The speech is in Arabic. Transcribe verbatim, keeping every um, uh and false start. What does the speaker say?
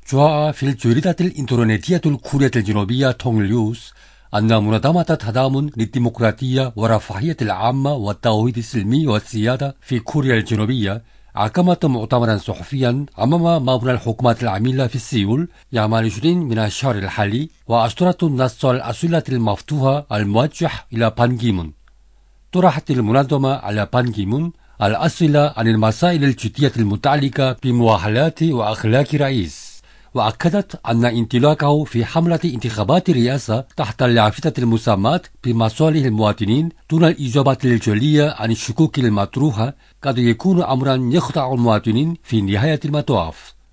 جاء في الجريدة الإنترنتية الكورية الجنوبية تونغ نيوز أن منظمة تضامن للديمقراطية ورفاهية العامة والتوحيد السلمي والسيادة في كوريا الجنوبية عقمت مؤتمرا صحفيا أمام مبنى الحكومة العاملة في سيول يوم العشرين من الشهر الحالي، وأصدرت النص الأسئلة المفتوحة الموجه إلى بان كيمون. طرحت المنظمة على بان كيمون الأسئلة عن المسائل الجدية المتعلقة بمؤهلات وأخلاق الرئيس، وأكدت أن انطلاقه في حملة انتخابات الرئاسة تحت اللافتة المسماة بمصالح المواطنين دون الإجابة الجلية عن الشكوك المطروحة قد يكون أمرا يخدع المواطنين في نهاية المطاف.